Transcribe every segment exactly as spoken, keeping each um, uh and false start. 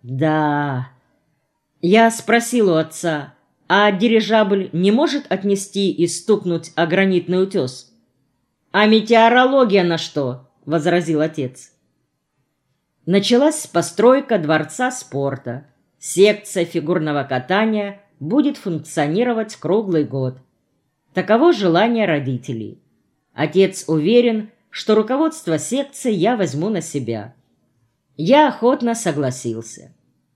Да. Я спросил у отца, а дирижабль не может отнести и стукнуть о гранитный утес? А метеорология на что? Возразил отец. Началась постройка дворца спорта. Секция фигурного катания будет функционировать круглый год. Таково желание родителей. Отец уверен, что руководство секции я возьму на себя. Я охотно согласился.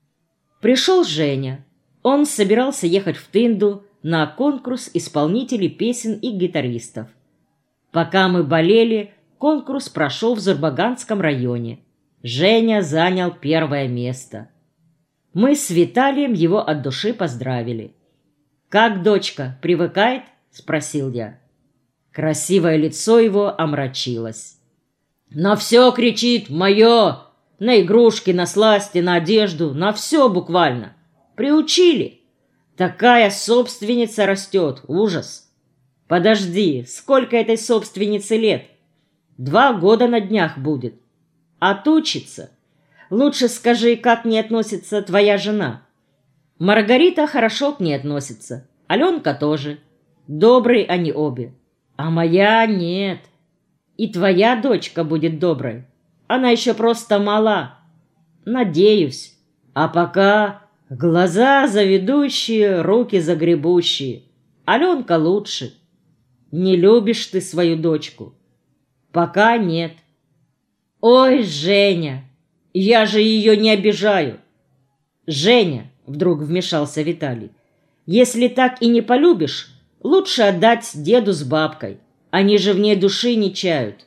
Пришел Женя. Он собирался ехать в Тынду на конкурс исполнителей песен и гитаристов. Пока мы болели, конкурс прошел в Зурбаганском районе. Женя занял первое место. Мы с Виталием его от души поздравили. «Как дочка, привыкает?» – спросил я. Красивое лицо его омрачилось. «На все кричит «моё!» На игрушки, на сласти, на одежду, на все буквально. Приучили. Такая собственница растет. Ужас. Подожди, сколько этой собственнице лет? Два года на днях будет. Отучится. Лучше скажи, как к ней относится твоя жена. Маргарита хорошо к ней относится. Аленка тоже. Добрые они обе. А моя нет. И твоя дочка будет доброй. Она еще просто мала. Надеюсь. А пока глаза заведущие, руки загребущие. Аленка лучше. Не любишь ты свою дочку? Пока нет. Ой, Женя, я же ее не обижаю. Женя, вдруг вмешался Виталий, если так и не полюбишь, лучше отдать деду с бабкой. Они же в ней души не чают.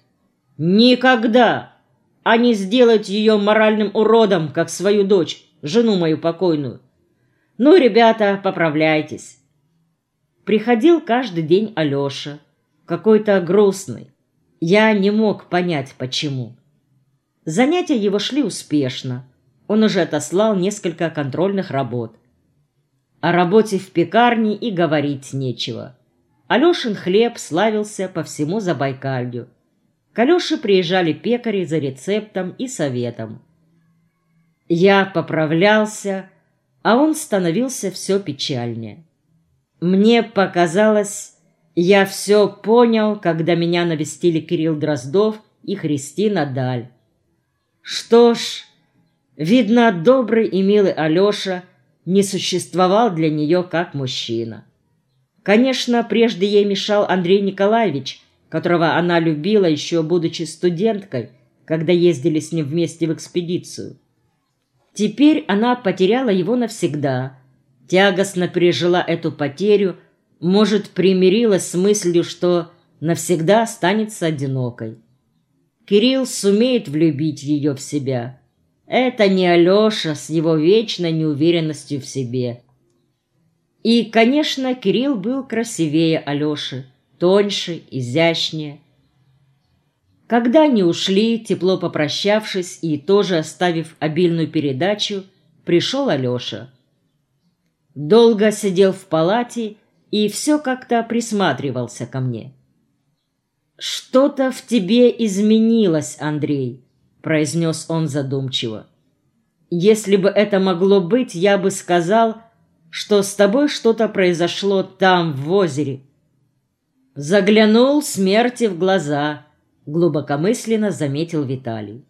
Никогда! Они сделают ее моральным уродом, как свою дочь, жену мою покойную. Ну, ребята, поправляйтесь. Приходил каждый день Алеша, какой-то грустный. Я не мог понять, почему. Занятия его шли успешно. Он уже отослал несколько контрольных работ. О работе в пекарне и говорить нечего. Алешин хлеб славился по всему Забайкалью. К Алёше приезжали пекари за рецептом и советом. Я поправлялся, а он становился все печальнее. Мне показалось, я все понял, когда меня навестили Кирилл Дроздов и Христина Даль. Что ж, видно, добрый и милый Алеша не существовал для нее как мужчина. Конечно, прежде ей мешал Андрей Николаевич, которого она любила еще будучи студенткой, когда ездили с ним вместе в экспедицию. Теперь она потеряла его навсегда, тягостно пережила эту потерю, может, примирилась с мыслью, что навсегда останется одинокой. Кирилл сумеет влюбить ее в себя. Это не Алеша с его вечной неуверенностью в себе. И, конечно, Кирилл был красивее Алеши, тоньше, изящнее. Когда они ушли, тепло попрощавшись и тоже оставив обильную передачу, пришел Алеша. Долго сидел в палате и все как-то присматривался ко мне. «Что-то в тебе изменилось, Андрей», — произнес он задумчиво. «Если бы это могло быть, я бы сказал, что с тобой что-то произошло там, в озере». Заглянул смерти в глаза, глубокомысленно заметил Виталий.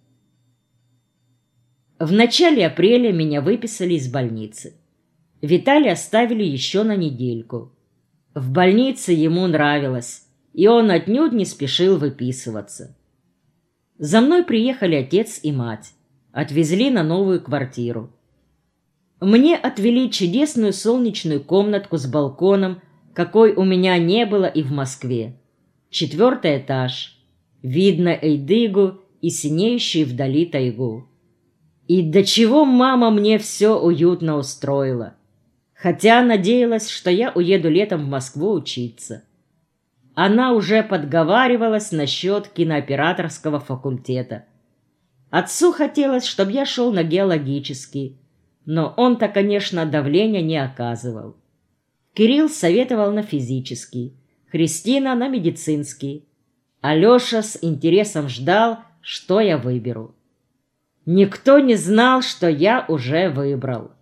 В начале апреля меня выписали из больницы. Виталия оставили еще на недельку. В больнице ему нравилось, и он отнюдь не спешил выписываться. За мной приехали отец и мать, отвезли на новую квартиру. Мне отвели чудесную солнечную комнатку с балконом, какой у меня не было и в Москве. Четвертый этаж. Видно Эйдыгу и синеющую вдали тайгу. И до чего мама мне все уютно устроила. Хотя надеялась, что я уеду летом в Москву учиться. Она уже подговаривалась насчет кинооператорского факультета. Отцу хотелось, чтобы я шел на геологический, но он-то, конечно, давления не оказывал. Кирилл советовал на физический, Христина на медицинский. Алеша с интересом ждал, что я выберу. Никто не знал, что я уже выбрал.